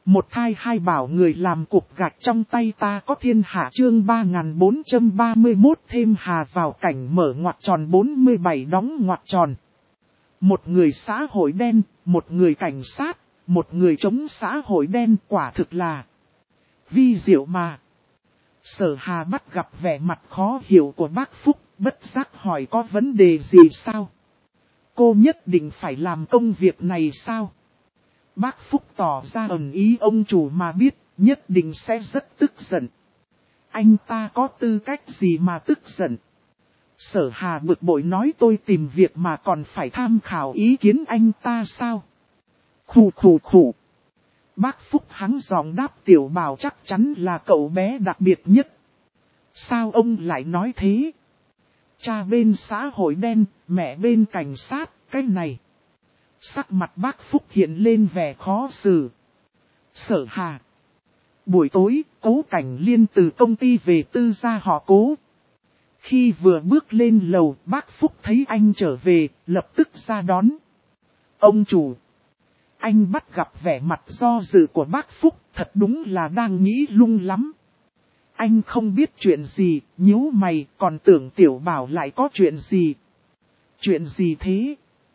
Một thai hai bảo người làm cục gạch trong tay ta có thiên hạ chương 3431 thêm hà vào cảnh mở ngoặc tròn 47 đóng ngoặc tròn. Một người xã hội đen, một người cảnh sát, một người chống xã hội đen quả thực là vi diệu mà. Sở Hà bắt gặp vẻ mặt khó hiểu của bác Phúc, bất giác hỏi có vấn đề gì sao? Cô nhất định phải làm công việc này sao? Bác Phúc tỏ ra ẩn ý ông chủ mà biết, nhất định sẽ rất tức giận. Anh ta có tư cách gì mà tức giận? Sở Hà bực bội nói tôi tìm việc mà còn phải tham khảo ý kiến anh ta sao? Khủ khủ khủ. Bác Phúc hắng giọng đáp Tiểu Bảo chắc chắn là cậu bé đặc biệt nhất. Sao ông lại nói thế? Cha bên xã hội đen, mẹ bên cảnh sát, cái này. Sắc mặt bác Phúc hiện lên vẻ khó xử. Sở Hà. Buổi tối, Cố Cảnh Liên từ công ty về Tư gia họ Cố. Khi vừa bước lên lầu, bác Phúc thấy anh trở về, lập tức ra đón. Ông chủ. Anh bắt gặp vẻ mặt do dự của bác Phúc, thật đúng là đang nghĩ lung lắm. Anh không biết chuyện gì, nhíu mày, còn tưởng Tiểu Bảo lại có chuyện gì. Chuyện gì thế?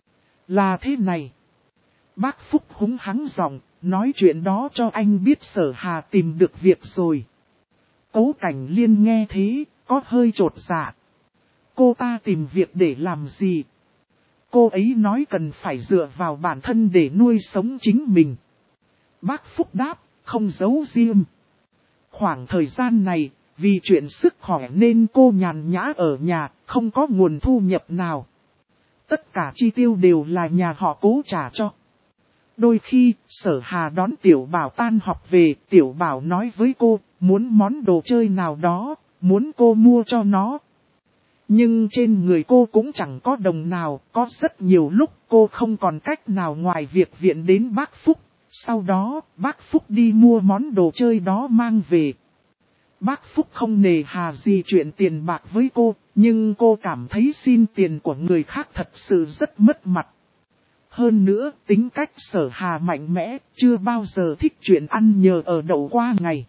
Là thế này. Bác Phúc húng hắng giọng, nói chuyện đó cho anh biết Sở Hà tìm được việc rồi. Cố Cảnh Liên nghe thế, có hơi trột dạ. Cô ta tìm việc để làm gì? Cô ấy nói cần phải dựa vào bản thân để nuôi sống chính mình. Bác Phúc đáp, không giấu riêng. Khoảng thời gian này, vì chuyện sức khỏe nên cô nhàn nhã ở nhà, không có nguồn thu nhập nào. Tất cả chi tiêu đều là nhà họ Cố trả cho. Đôi khi, Sở Hà đón Tiểu Bảo tan học về, Tiểu Bảo nói với cô, muốn món đồ chơi nào đó, muốn cô mua cho nó. Nhưng trên người cô cũng chẳng có đồng nào, có rất nhiều lúc cô không còn cách nào ngoài việc viện đến bác Phúc. Sau đó, bác Phúc đi mua món đồ chơi đó mang về. Bác Phúc không nề hà gì chuyện tiền bạc với cô, nhưng cô cảm thấy xin tiền của người khác thật sự rất mất mặt. Hơn nữa, tính cách Sở Hà mạnh mẽ, chưa bao giờ thích chuyện ăn nhờ ở đậu qua ngày.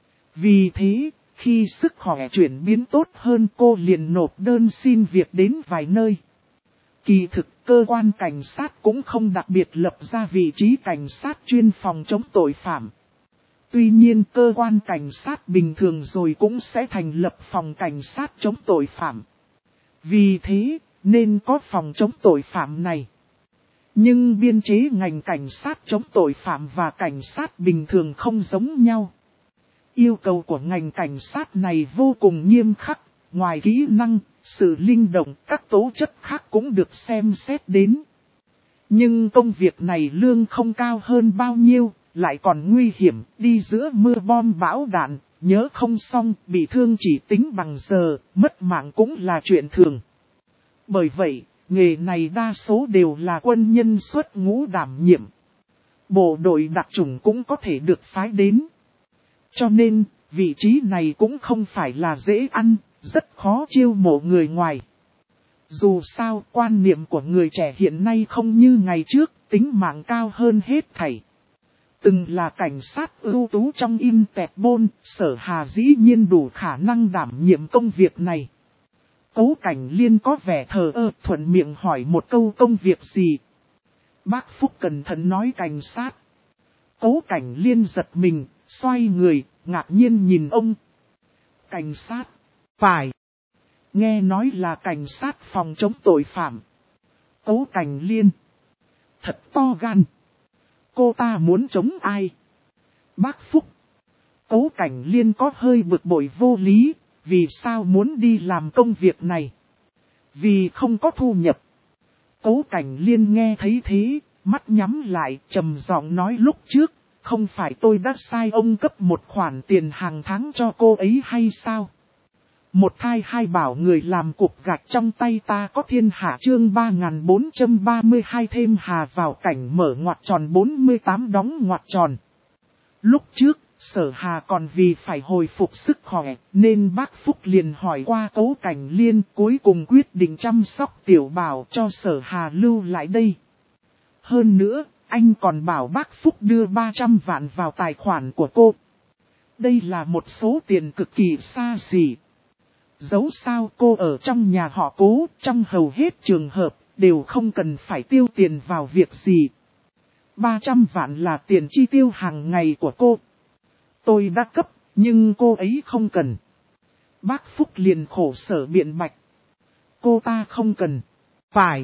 Vì thế, khi sức khỏe chuyển biến tốt hơn cô liền nộp đơn xin việc đến vài nơi. Kỳ thực, cơ quan cảnh sát cũng không đặc biệt lập ra vị trí cảnh sát chuyên phòng chống tội phạm. Tuy nhiên cơ quan cảnh sát bình thường rồi cũng sẽ thành lập phòng cảnh sát chống tội phạm. Vì thế, nên có phòng chống tội phạm này. Nhưng biên chế ngành cảnh sát chống tội phạm và cảnh sát bình thường không giống nhau. Yêu cầu của ngành cảnh sát này vô cùng nghiêm khắc, ngoài kỹ năng, sự linh động, các tố chất khác cũng được xem xét đến. Nhưng công việc này lương không cao hơn bao nhiêu, lại còn nguy hiểm, đi giữa mưa bom bão đạn, nhớ không xong, bị thương chỉ tính bằng giờ, mất mạng cũng là chuyện thường. Bởi vậy, nghề này đa số đều là quân nhân xuất ngũ đảm nhiệm. Bộ đội đặc chủng cũng có thể được phái đến. Cho nên, vị trí này cũng không phải là dễ ăn, rất khó chiêu mộ người ngoài. Dù sao, quan niệm của người trẻ hiện nay không như ngày trước, tính mạng cao hơn hết thảy. Từng là cảnh sát ưu tú trong Interpol, Sở Hà dĩ nhiên đủ khả năng đảm nhiệm công việc này. Cố Cảnh Liên có vẻ thờ ơ, thuận miệng hỏi một câu công việc gì. Bác Phúc cẩn thận nói cảnh sát. Cố Cảnh Liên giật mình, xoay người, ngạc nhiên nhìn ông. Cảnh sát, phải. Nghe nói là cảnh sát phòng chống tội phạm. Cố Cảnh Liên, thật to gan. Cô ta muốn chống ai? Bác Phúc. Cố Cảnh Liên có hơi bực bội vô lý, vì sao muốn đi làm công việc này? Vì không có thu nhập. Cố Cảnh Liên nghe thấy thế, mắt nhắm lại, trầm giọng nói lúc trước, không phải tôi đã sai ông cấp một khoản tiền hàng tháng cho cô ấy hay sao? Một thai hai bảo người làm cục gạch trong tay ta có thiên hạ chương 3432 thêm hà vào cảnh mở ngoặc tròn 48 đóng ngoặc tròn. Lúc trước, Sở Hà còn vì phải hồi phục sức khỏe, nên bác Phúc liền hỏi qua Cố Cảnh Liên, cuối cùng quyết định chăm sóc Tiểu Bảo cho Sở Hà lưu lại đây. Hơn nữa, Anh còn bảo bác Phúc đưa 300 vạn vào tài khoản của cô. Đây là một số tiền cực kỳ xa xỉ. Dẫu sao cô ở trong nhà họ Cố, trong hầu hết trường hợp, đều không cần phải tiêu tiền vào việc gì. 300 vạn là tiền chi tiêu hàng ngày của cô. Tôi đã cấp, nhưng cô ấy không cần. Bác Phúc liền khổ sở biện bạch. Cô ta không cần. Phải.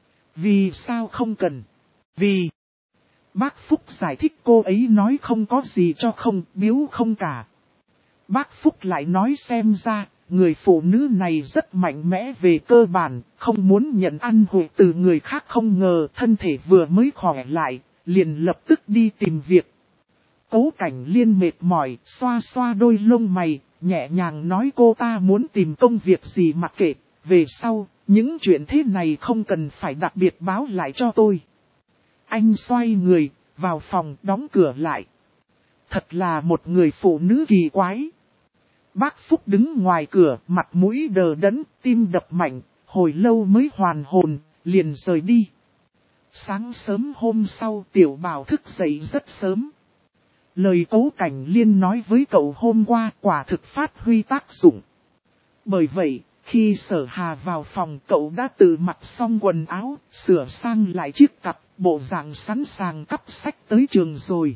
Vì sao không cần? Vì... Bác Phúc giải thích cô ấy nói không có gì cho không, biếu không cả. Bác Phúc lại nói xem ra, người phụ nữ này rất mạnh mẽ về cơ bản, không muốn nhận ăn hụi từ người khác, không ngờ thân thể vừa mới khỏe lại, liền lập tức đi tìm việc. Cố Cảnh Liên mệt mỏi, xoa xoa đôi lông mày, nhẹ nhàng nói cô ta muốn tìm công việc gì mặc kệ, về sau, những chuyện thế này không cần phải đặc biệt báo lại cho tôi. Anh xoay người, vào phòng đóng cửa lại. Thật là một người phụ nữ kỳ quái. Bác Phúc đứng ngoài cửa, mặt mũi đờ đẫn, tim đập mạnh, hồi lâu mới hoàn hồn, liền rời đi. Sáng sớm hôm sau Tiểu Bảo thức dậy rất sớm. Lời Cố Cảnh Liên nói với cậu hôm qua quả thực phát huy tác dụng. Bởi vậy, khi Sở Hà vào phòng cậu đã tự mặc xong quần áo, sửa sang lại chiếc cặp, bộ dạng sẵn sàng cắp sách tới trường rồi.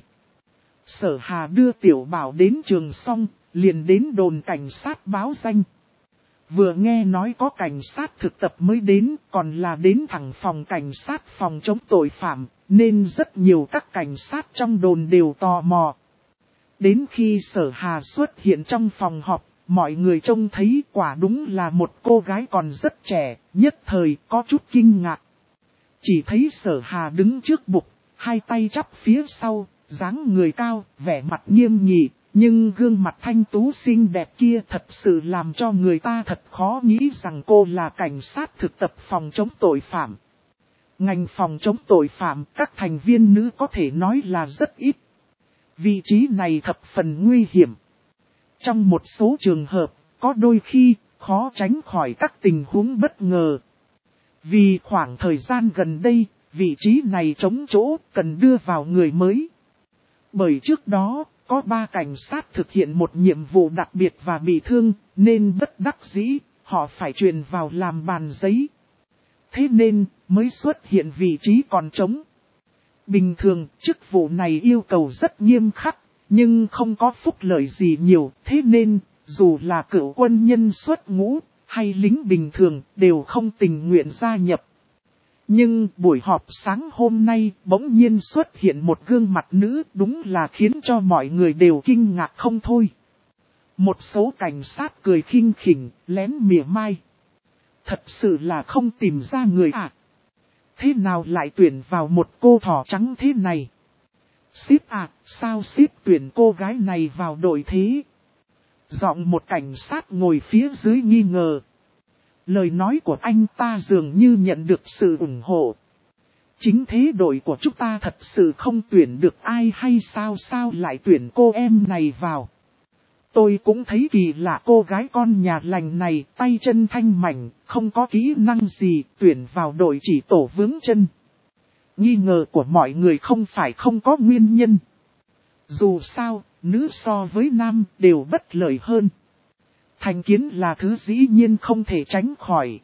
Sở Hà đưa Tiểu Bảo đến trường xong, liền đến đồn cảnh sát báo danh. Vừa nghe nói có cảnh sát thực tập mới đến, còn là đến thẳng phòng cảnh sát phòng chống tội phạm, nên rất nhiều các cảnh sát trong đồn đều tò mò. Đến khi Sở Hà xuất hiện trong phòng họp, mọi người trông thấy quả đúng là một cô gái còn rất trẻ, nhất thời có chút kinh ngạc. Chỉ thấy Sở Hà đứng trước bục, hai tay chắp phía sau, dáng người cao, vẻ mặt nghiêm nghị, nhưng gương mặt thanh tú xinh đẹp kia thật sự làm cho người ta thật khó nghĩ rằng cô là cảnh sát thực tập phòng chống tội phạm. Ngành phòng chống tội phạm, các thành viên nữ có thể nói là rất ít. Vị trí này thập phần nguy hiểm. Trong một số trường hợp, có đôi khi, khó tránh khỏi các tình huống bất ngờ. Vì khoảng thời gian gần đây, vị trí này trống chỗ, cần đưa vào người mới. Bởi trước đó, có 3 cảnh sát thực hiện một nhiệm vụ đặc biệt và bị thương, nên bất đắc dĩ, họ phải truyền vào làm bàn giấy. Thế nên, mới xuất hiện vị trí còn trống. Bình thường, chức vụ này yêu cầu rất nghiêm khắc, nhưng không có phúc lợi gì nhiều, thế nên, dù là cựu quân nhân xuất ngũ, hay lính bình thường, đều không tình nguyện gia nhập. Nhưng buổi họp sáng hôm nay bỗng nhiên xuất hiện một gương mặt nữ, đúng là khiến cho mọi người đều kinh ngạc không thôi. Một số cảnh sát cười khinh khỉnh, lén mỉa mai. Thật sự là không tìm ra người à. Thế nào lại tuyển vào một cô thỏ trắng thế này? Ship à, sao ship tuyển cô gái này vào đội thế? Giọng một cảnh sát ngồi phía dưới nghi ngờ. Lời nói của anh ta dường như nhận được sự ủng hộ. Chính thế đội của chúng ta thật sự không tuyển được ai hay sao lại tuyển cô em này vào. Tôi cũng thấy kỳ lạ, cô gái con nhà lành này tay chân thanh mảnh, không có kỹ năng gì, tuyển vào đội chỉ tổ vướng chân. Nghi ngờ của mọi người không phải không có nguyên nhân. Dù sao, nữ so với nam đều bất lợi hơn. Thành kiến là thứ dĩ nhiên không thể tránh khỏi.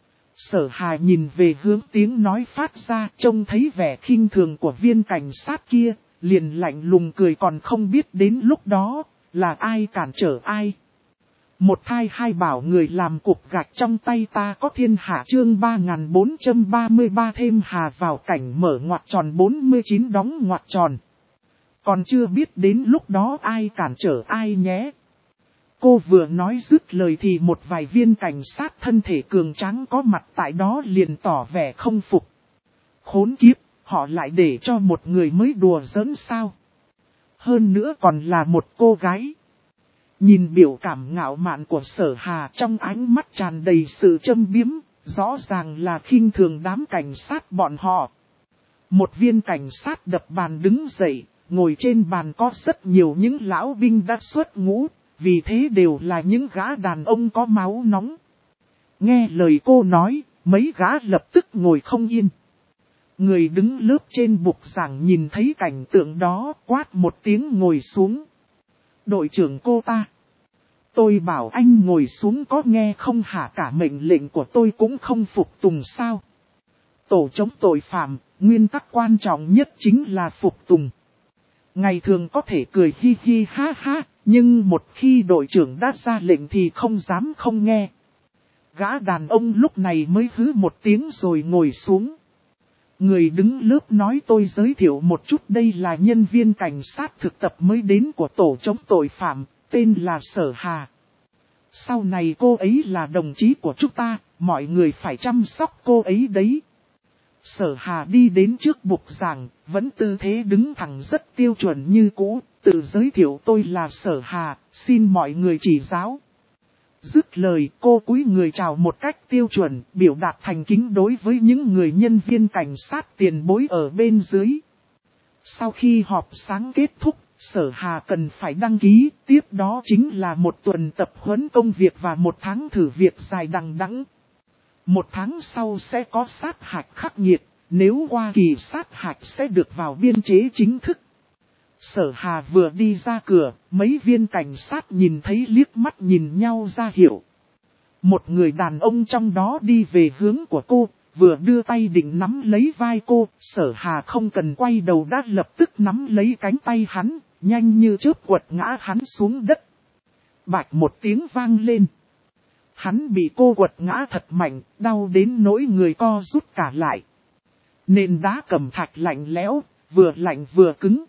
Sở Hà nhìn về hướng tiếng nói phát ra, trông thấy vẻ khinh thường của viên cảnh sát kia, liền lạnh lùng cười, còn không biết đến lúc đó là ai cản trở ai. Một thai hai bảo người làm cục gạch trong tay ta có thiên hạ, chương 3433 thêm hà vào cảnh mở ngoặc tròn 49 đóng ngoặc tròn. Còn chưa biết đến lúc đó ai cản trở ai nhé. Cô vừa nói dứt lời thì một vài viên cảnh sát thân thể cường tráng có mặt tại đó liền tỏ vẻ không phục. Khốn kiếp, họ lại để cho một người mới đùa giỡn sao? Hơn nữa còn là một cô gái. Nhìn biểu cảm ngạo mạn của Sở Hà, trong ánh mắt tràn đầy sự châm biếm, rõ ràng là khinh thường đám cảnh sát bọn họ. Một viên cảnh sát đập bàn đứng dậy, ngồi trên bàn có rất nhiều những lão binh đã xuất ngũ, vì thế đều là những gã đàn ông có máu nóng. Nghe lời cô nói, mấy gã lập tức ngồi không yên. Người đứng lớp trên bục giảng nhìn thấy cảnh tượng đó, quát một tiếng ngồi xuống. Đội trưởng cô ta. Tôi bảo anh ngồi xuống có nghe không hả, cả mệnh lệnh của tôi cũng không phục tùng sao? Tổ chống tội phạm, nguyên tắc quan trọng nhất chính là phục tùng. Ngày thường có thể cười hi hi ha ha, nhưng một khi đội trưởng đã ra lệnh thì không dám không nghe. Gã đàn ông lúc này mới hứ một tiếng rồi ngồi xuống. Người đứng lớp nói tôi giới thiệu một chút, đây là nhân viên cảnh sát thực tập mới đến của tổ chống tội phạm, tên là Sở Hà. Sau này cô ấy là đồng chí của chúng ta, mọi người phải chăm sóc cô ấy đấy. Sở Hà đi đến trước bục giảng, vẫn tư thế đứng thẳng rất tiêu chuẩn như cũ, tự giới thiệu tôi là Sở Hà, xin mọi người chỉ giáo. Dứt lời cô cúi người chào một cách tiêu chuẩn, biểu đạt thành kính đối với những người nhân viên cảnh sát tiền bối ở bên dưới. Sau khi họp sáng kết thúc, Sở Hà cần phải đăng ký, tiếp đó chính là một tuần tập huấn công việc và một tháng thử việc dài đằng đẵng. Một tháng sau sẽ có sát hạch khắc nghiệt, nếu qua kỳ sát hạch sẽ được vào biên chế chính thức. Sở Hà vừa đi ra cửa, mấy viên cảnh sát nhìn thấy liếc mắt nhìn nhau ra hiểu. Một người đàn ông trong đó đi về hướng của cô, vừa đưa tay định nắm lấy vai cô, Sở Hà không cần quay đầu đã lập tức nắm lấy cánh tay hắn, nhanh như chớp quật ngã hắn xuống đất. Bạch một tiếng vang lên. Hắn bị cô quật ngã thật mạnh, đau đến nỗi người co rút cả lại. Nền đá cẩm thạch lạnh lẽo, vừa lạnh vừa cứng.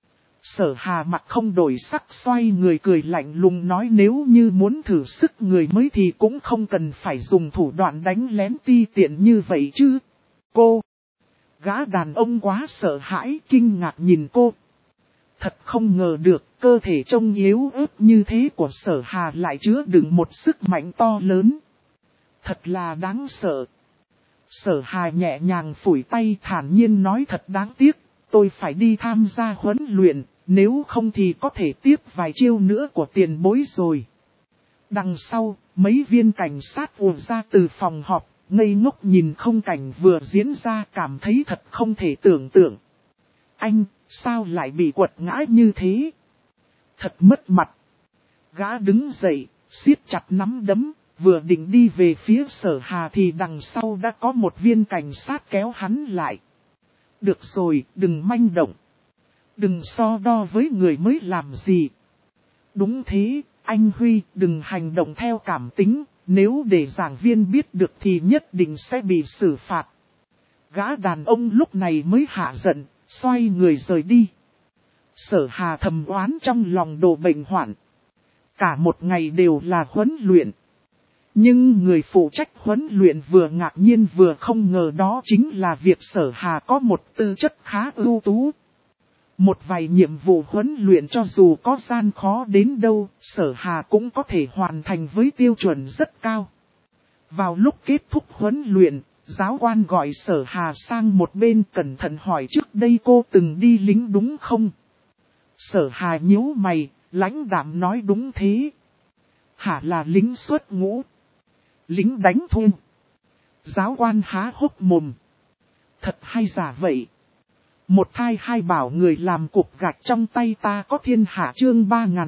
Sở Hà mặt không đổi sắc xoay người cười lạnh lùng nói nếu như muốn thử sức người mới thì cũng không cần phải dùng thủ đoạn đánh lén ti tiện như vậy chứ. Cô! Gã đàn ông quá sợ hãi kinh ngạc nhìn cô. Thật không ngờ được cơ thể trông yếu ớt như thế của Sở Hà lại chứa đựng một sức mạnh to lớn. Thật là đáng sợ. Sở Hà nhẹ nhàng phủi tay thản nhiên nói thật đáng tiếc, tôi phải đi tham gia huấn luyện, nếu không thì có thể tiếp vài chiêu nữa của tiền bối rồi. Đằng sau, mấy viên cảnh sát ùa ra từ phòng họp, ngây ngốc nhìn không cảnh vừa diễn ra cảm thấy thật không thể tưởng tượng. Anh, sao lại bị quật ngã như thế? Thật mất mặt. Gã đứng dậy, siết chặt nắm đấm, vừa định đi về phía Sở Hà thì đằng sau đã có một viên cảnh sát kéo hắn lại. Được rồi, đừng manh động. Đừng so đo với người mới làm gì. Đúng thế, anh Huy, đừng hành động theo cảm tính, nếu để giảng viên biết được thì nhất định sẽ bị xử phạt. Gã đàn ông lúc này mới hạ giận, xoay người rời đi. Sở Hà thầm oán trong lòng đồ bệnh hoạn. Cả một ngày đều là huấn luyện. Nhưng người phụ trách huấn luyện vừa ngạc nhiên vừa không ngờ đó chính là việc Sở Hà có một tư chất khá ưu tú. Một vài nhiệm vụ huấn luyện cho dù có gian khó đến đâu, Sở Hà cũng có thể hoàn thành với tiêu chuẩn rất cao. Vào lúc kết thúc huấn luyện, giáo quan gọi Sở Hà sang một bên cẩn thận hỏi trước đây cô từng đi lính đúng không? Sở Hà nhíu mày, lãnh đạm nói đúng thế. Hả là lính xuất ngũ? Lính đánh thuê? Giáo quan há hốc mồm. Thật hay giả vậy? Một thai hai bảo người làm cục gạch trong tay ta có thiên hạ chương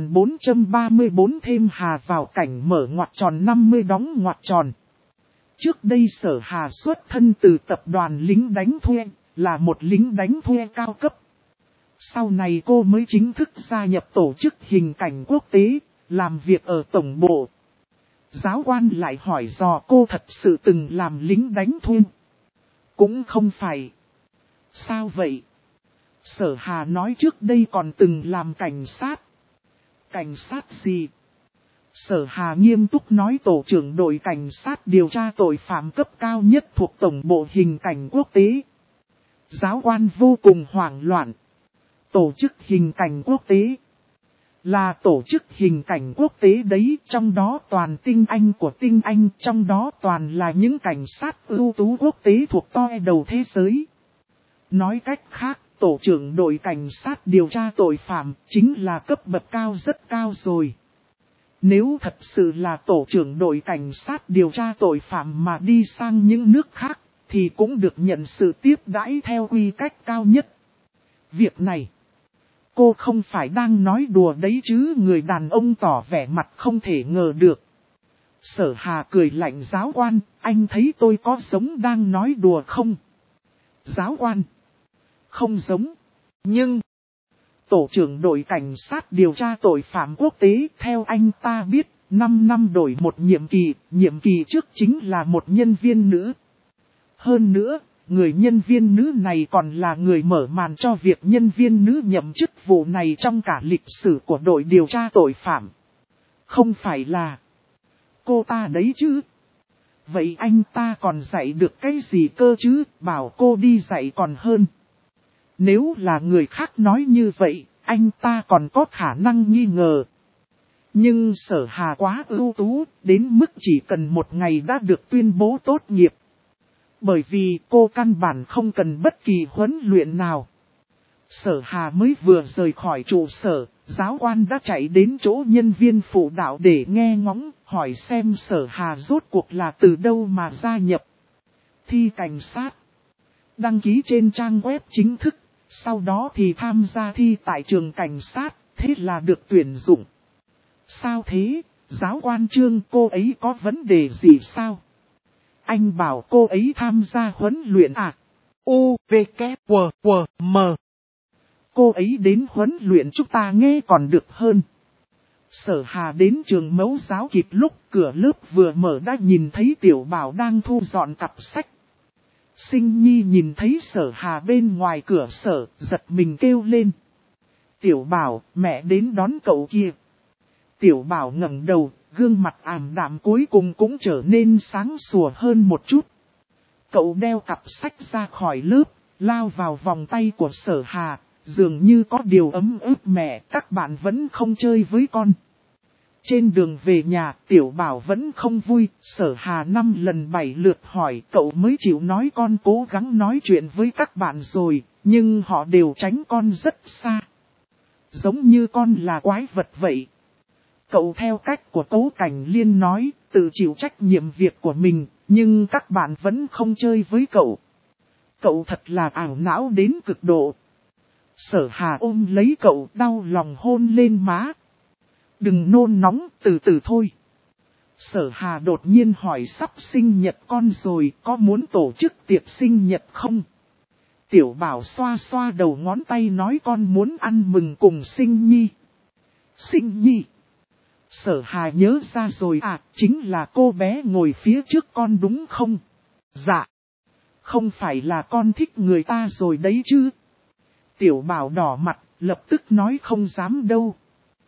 3434 thêm Hà vào cảnh mở ngoặc tròn 50 đóng ngoặc tròn. Trước đây Sở Hà xuất thân từ tập đoàn lính đánh thuê, là một lính đánh thuê cao cấp. Sau này cô mới chính thức gia nhập tổ chức hình cảnh quốc tế, làm việc ở tổng bộ. Giáo quan lại hỏi dò cô thật sự từng làm lính đánh thuê. Cũng không phải. Sao vậy? Sở Hà nói trước đây còn từng làm cảnh sát. Cảnh sát gì? Sở Hà nghiêm túc nói tổ trưởng đội cảnh sát điều tra tội phạm cấp cao nhất thuộc tổng bộ hình cảnh quốc tế. Giáo quan vô cùng hoảng loạn. Tổ chức hình cảnh quốc tế. Là tổ chức hình cảnh quốc tế đấy, trong đó toàn tinh anh của tinh anh, trong đó toàn là những cảnh sát ưu tú quốc tế thuộc top đầu thế giới. Nói cách khác, tổ trưởng đội cảnh sát điều tra tội phạm chính là cấp bậc cao rất cao rồi. Nếu thật sự là tổ trưởng đội cảnh sát điều tra tội phạm mà đi sang những nước khác, thì cũng được nhận sự tiếp đãi theo quy cách cao nhất. Việc này, cô không phải đang nói đùa đấy chứ, người đàn ông tỏ vẻ mặt không thể ngờ được. Sở Hà cười lạnh, giáo quan, anh thấy tôi có giống đang nói đùa không? Giáo quan, không giống, nhưng... Tổ trưởng đội cảnh sát điều tra tội phạm quốc tế, theo anh ta biết, 5 năm đổi một nhiệm kỳ trước chính là một nhân viên nữ. Hơn nữa, người nhân viên nữ này còn là người mở màn cho việc nhân viên nữ nhậm chức vụ này trong cả lịch sử của đội điều tra tội phạm. Không phải là cô ta đấy chứ? Vậy anh ta còn dạy được cái gì cơ chứ, bảo cô đi dạy còn hơn. Nếu là người khác nói như vậy, anh ta còn có khả năng nghi ngờ. Nhưng Sở Hà quá ưu tú, đến mức chỉ cần một ngày đã được tuyên bố tốt nghiệp. Bởi vì cô căn bản không cần bất kỳ huấn luyện nào. Sở Hà mới vừa rời khỏi trụ sở, giáo quan đã chạy đến chỗ nhân viên phụ đạo để nghe ngóng, hỏi xem Sở Hà rốt cuộc là từ đâu mà gia nhập. Thi cảnh sát. Đăng ký trên trang web chính thức, sau đó thì tham gia thi tại trường cảnh sát, thế là được tuyển dụng. Sao thế, giáo quan Trương, cô ấy có vấn đề gì sao? Anh bảo cô ấy tham gia huấn luyện à? U, V, K, W, W, M. Cô ấy đến huấn luyện chúng ta nghe còn được hơn. Sở Hà đến trường mẫu giáo kịp lúc cửa lớp vừa mở đã nhìn thấy Tiểu Bảo đang thu dọn cặp sách. Sinh Nhi nhìn thấy Sở Hà bên ngoài cửa sở, giật mình kêu lên. Tiểu Bảo, mẹ đến đón cậu kia. Tiểu Bảo ngẩng đầu, gương mặt ảm đạm cuối cùng cũng trở nên sáng sủa hơn một chút. Cậu đeo cặp sách ra khỏi lớp, lao vào vòng tay của Sở Hà, dường như có điều ấm ức, mẹ, các bạn vẫn không chơi với con. Trên đường về nhà, Tiểu Bảo vẫn không vui, Sở Hà 5 lần 7 lượt hỏi, cậu mới chịu nói con cố gắng nói chuyện với các bạn rồi, nhưng họ đều tránh con rất xa. Giống như con là quái vật vậy. Cậu theo cách của Tố Cảnh Liên nói, tự chịu trách nhiệm việc của mình, nhưng các bạn vẫn không chơi với cậu. Cậu thật là ảo não đến cực độ. Sở Hà ôm lấy cậu, đau lòng hôn lên má. Đừng nôn nóng, từ từ thôi. Sở Hà đột nhiên hỏi, sắp sinh nhật con rồi, có muốn tổ chức tiệc sinh nhật không? Tiểu Bảo xoa xoa đầu ngón tay nói con muốn ăn mừng cùng Sinh Nhi. Sinh Nhi. Sở Hà nhớ ra rồi à, chính là cô bé ngồi phía trước con đúng không? Dạ. Không phải là con thích người ta rồi đấy chứ? Tiểu Bảo đỏ mặt, lập tức nói không dám đâu.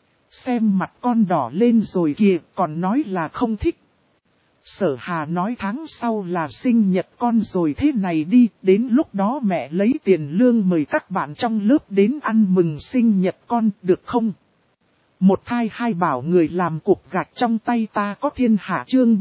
Xem mặt con đỏ lên rồi kìa, còn nói là không thích. Sở Hà nói tháng sau là sinh nhật con rồi, thế này đi, đến lúc đó mẹ lấy tiền lương mời các bạn trong lớp đến ăn mừng sinh nhật con, được không? Một thai hai bảo người làm cục gạch trong tay ta có thiên hạ, chương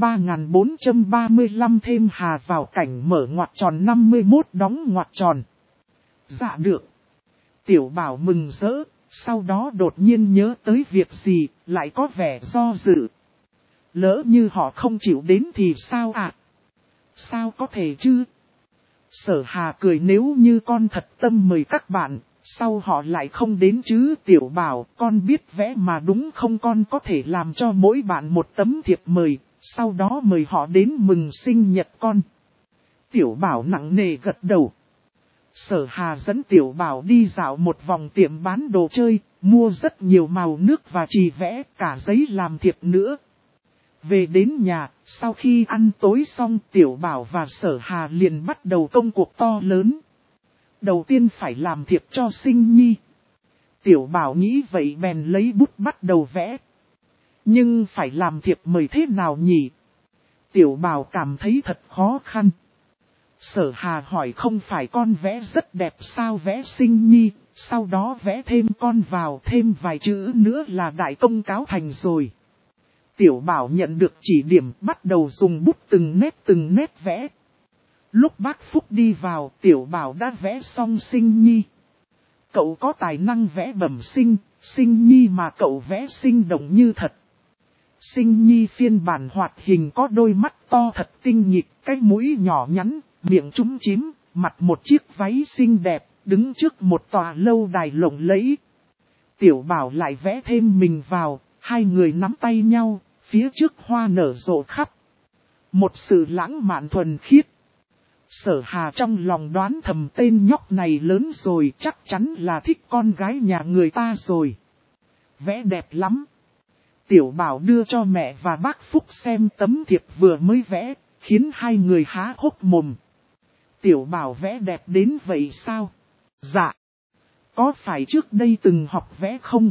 3435 thêm hà vào cảnh mở ngoặc tròn 51 đóng ngoặc tròn. Dạ được. Tiểu Bảo mừng rỡ, sau đó đột nhiên nhớ tới việc gì, lại có vẻ do dự. Lỡ như họ không chịu đến thì sao ạ? Sao có thể chứ? Sở Hà cười, nếu như con thật tâm mời các bạn, sao họ lại không đến chứ? Tiểu Bảo, con biết vẽ mà đúng không? Con có thể làm cho mỗi bạn một tấm thiệp mời, sau đó mời họ đến mừng sinh nhật con. Tiểu Bảo nặng nề gật đầu. Sở Hà dẫn Tiểu Bảo đi dạo một vòng tiệm bán đồ chơi, mua rất nhiều màu nước và chì vẽ, cả giấy làm thiệp nữa. Về đến nhà, sau khi ăn tối xong, Tiểu Bảo và Sở Hà liền bắt đầu công cuộc to lớn. Đầu tiên phải làm thiệp cho Sinh Nhi. Tiểu Bảo nghĩ vậy bèn lấy bút bắt đầu vẽ. Nhưng phải làm thiệp mời thế nào nhỉ? Tiểu Bảo cảm thấy thật khó khăn. Sở Hà hỏi, không phải con vẽ rất đẹp sao, vẽ Sinh Nhi, sau đó vẽ thêm con vào, thêm vài chữ nữa là đại công cáo thành rồi. Tiểu Bảo nhận được chỉ điểm, bắt đầu dùng bút từng nét vẽ. Lúc bác Phúc đi vào, Tiểu Bảo đã vẽ xong Sinh Nhi. Cậu có tài năng vẽ bẩm sinh, Sinh Nhi mà cậu vẽ sinh động như thật. Sinh Nhi phiên bản hoạt hình có đôi mắt to thật tinh nghịch, cái mũi nhỏ nhắn, miệng chúm chím, mặc một chiếc váy xinh đẹp, đứng trước một tòa lâu đài lộng lẫy. Tiểu Bảo lại vẽ thêm mình vào, hai người nắm tay nhau, phía trước hoa nở rộ khắp. Một sự lãng mạn thuần khiết. Sở Hà trong lòng đoán thầm tên nhóc này lớn rồi, chắc chắn là thích con gái nhà người ta rồi. Vẽ đẹp lắm. Tiểu Bảo đưa cho mẹ và bác Phúc xem tấm thiệp vừa mới vẽ, khiến hai người há hốc mồm. Tiểu Bảo vẽ đẹp đến vậy sao? Dạ. Có phải trước đây từng học vẽ không?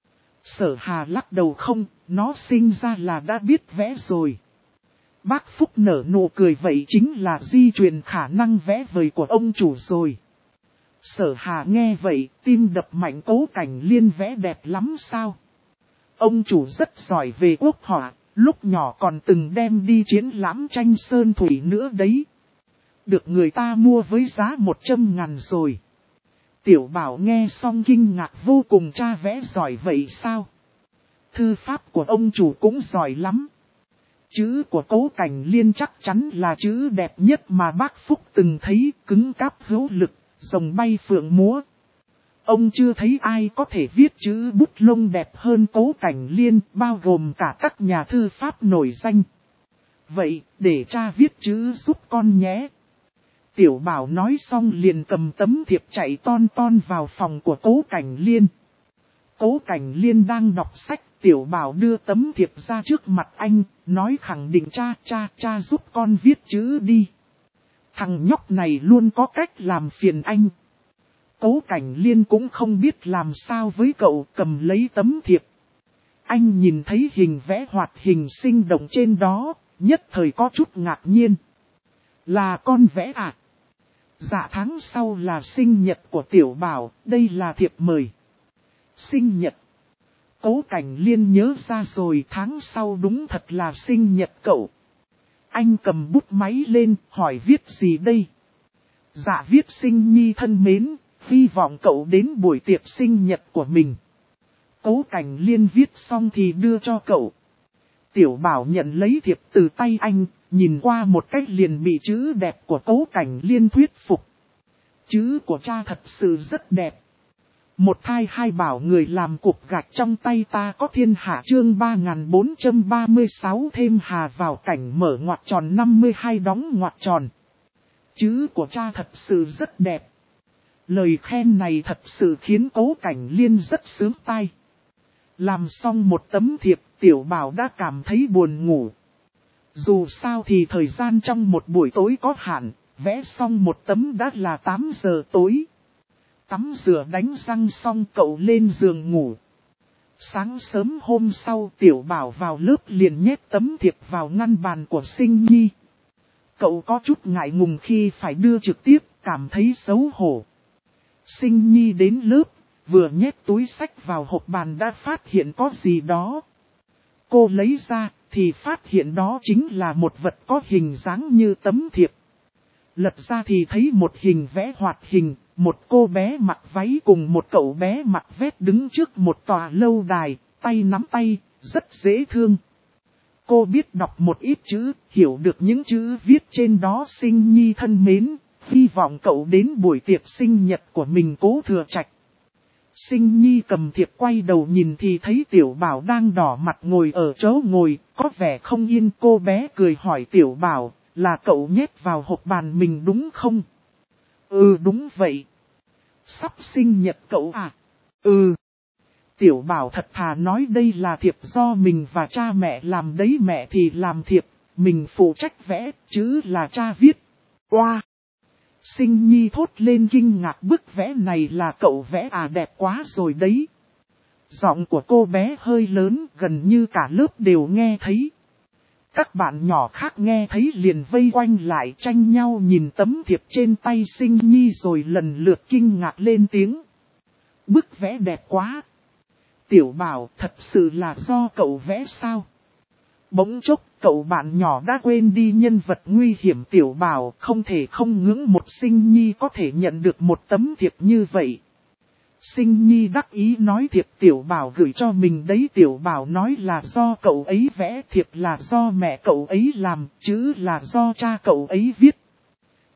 Sở Hà lắc đầu không, nó sinh ra là đã biết vẽ rồi. Bác Phúc nở nụ cười, vậy chính là di truyền khả năng vẽ vời của ông chủ rồi. Sở Hà nghe vậy, tim đập mạnh. Cố Cảnh Liên vẽ đẹp lắm sao? Ông chủ rất giỏi về quốc họa, lúc nhỏ còn từng đem đi triển lãm tranh sơn thủy nữa đấy. Được người ta mua với giá 100.000 rồi. Tiểu Bảo nghe xong kinh ngạc vô cùng, cha vẽ giỏi vậy sao? Thư pháp của ông chủ cũng giỏi lắm. Chữ của Cố Cảnh Liên chắc chắn là chữ đẹp nhất mà bác Phúc từng thấy, cứng cáp hữu lực, rồng bay phượng múa. Ông chưa thấy ai có thể viết chữ bút lông đẹp hơn Cố Cảnh Liên, bao gồm cả các nhà thư pháp nổi danh. Vậy, để cha viết chữ giúp con nhé. Tiểu Bảo nói xong liền cầm tấm thiệp chạy ton ton vào phòng của Cố Cảnh Liên. Cố Cảnh Liên đang đọc sách, Tiểu Bảo đưa tấm thiệp ra trước mặt anh, nói khẳng định cha giúp con viết chữ đi. Thằng nhóc này luôn có cách làm phiền anh. Cố Cảnh Liên cũng không biết làm sao với cậu, cầm lấy tấm thiệp. Anh nhìn thấy hình vẽ hoạt hình sinh động trên đó, nhất thời có chút ngạc nhiên. Là con vẽ à? Dạ tháng sau là sinh nhật của Tiểu Bảo, đây là thiệp mời. Sinh nhật. Cố Cảnh Liên nhớ ra rồi, tháng sau đúng thật là sinh nhật cậu. Anh cầm bút máy lên, hỏi viết gì đây? Dạ viết Sinh Nhi thân mến, hy vọng cậu đến buổi tiệc sinh nhật của mình. Cố Cảnh Liên viết xong thì đưa cho cậu. Tiểu Bảo nhận lấy thiệp từ tay anh, nhìn qua một cách liền bị chữ đẹp của Cố Cảnh Liên thuyết phục. Chữ của cha thật sự rất đẹp. Một thai hai bảo người làm cục gạch trong tay ta có thiên hạ. Chương 3436 thêm hà vào cảnh mở ngoặc tròn 52 đóng ngoặc tròn. Chữ của cha thật sự rất đẹp. Lời khen này thật sự khiến Cố Cảnh Liên rất sướng tai. Làm xong một tấm thiệp, Tiểu Bảo đã cảm thấy buồn ngủ. Dù sao thì thời gian trong một buổi tối có hạn, vẽ xong một tấm đã là 8 giờ tối. Tắm rửa đánh răng xong cậu lên giường ngủ. Sáng sớm hôm sau Tiểu Bảo vào lớp liền nhét tấm thiệp vào ngăn bàn của Sinh Nhi. Cậu có chút ngại ngùng khi phải đưa trực tiếp, cảm thấy xấu hổ. Sinh Nhi đến lớp, vừa nhét túi sách vào hộp bàn đã phát hiện có gì đó. Cô lấy ra, thì phát hiện đó chính là một vật có hình dáng như tấm thiệp. Lật ra thì thấy một hình vẽ hoạt hình, một cô bé mặc váy cùng một cậu bé mặc vest đứng trước một tòa lâu đài, tay nắm tay, rất dễ thương. Cô biết đọc một ít chữ, hiểu được những chữ viết trên đó. Sinh Nhi thân mến, hy vọng cậu đến buổi tiệc sinh nhật của mình Cố Thừa Trạch. Sinh Nhi cầm thiệp quay đầu nhìn thì thấy Tiểu Bảo đang đỏ mặt ngồi ở chỗ ngồi, có vẻ không yên. Cô bé cười hỏi Tiểu Bảo, là cậu nhét vào hộp bàn mình đúng không? Ừ đúng vậy. Sắp sinh nhật cậu à? Ừ. Tiểu Bảo thật thà nói đây là thiệp do mình và cha mẹ làm đấy, mẹ thì làm thiệp, mình phụ trách vẽ, chứ là cha viết. Oa! Sinh Nhi thốt lên kinh ngạc, bức vẽ này là cậu vẽ à, đẹp quá rồi đấy. Giọng của cô bé hơi lớn, gần như cả lớp đều nghe thấy. Các bạn nhỏ khác nghe thấy liền vây quanh lại tranh nhau nhìn tấm thiệp trên tay Sinh Nhi rồi lần lượt kinh ngạc lên tiếng. Bức vẽ đẹp quá. Tiểu Bảo, thật sự là do cậu vẽ sao? Bỗng chốc, cậu bạn nhỏ đã quên đi nhân vật nguy hiểm. Tiểu Bảo không thể không ngưỡng một Sinh Nhi có thể nhận được một tấm thiệp như vậy. Sinh Nhi đắc ý nói thiệp Tiểu Bảo gửi cho mình đấy. Tiểu Bảo nói là do cậu ấy vẽ, thiệp là do mẹ cậu ấy làm, chứ là do cha cậu ấy viết.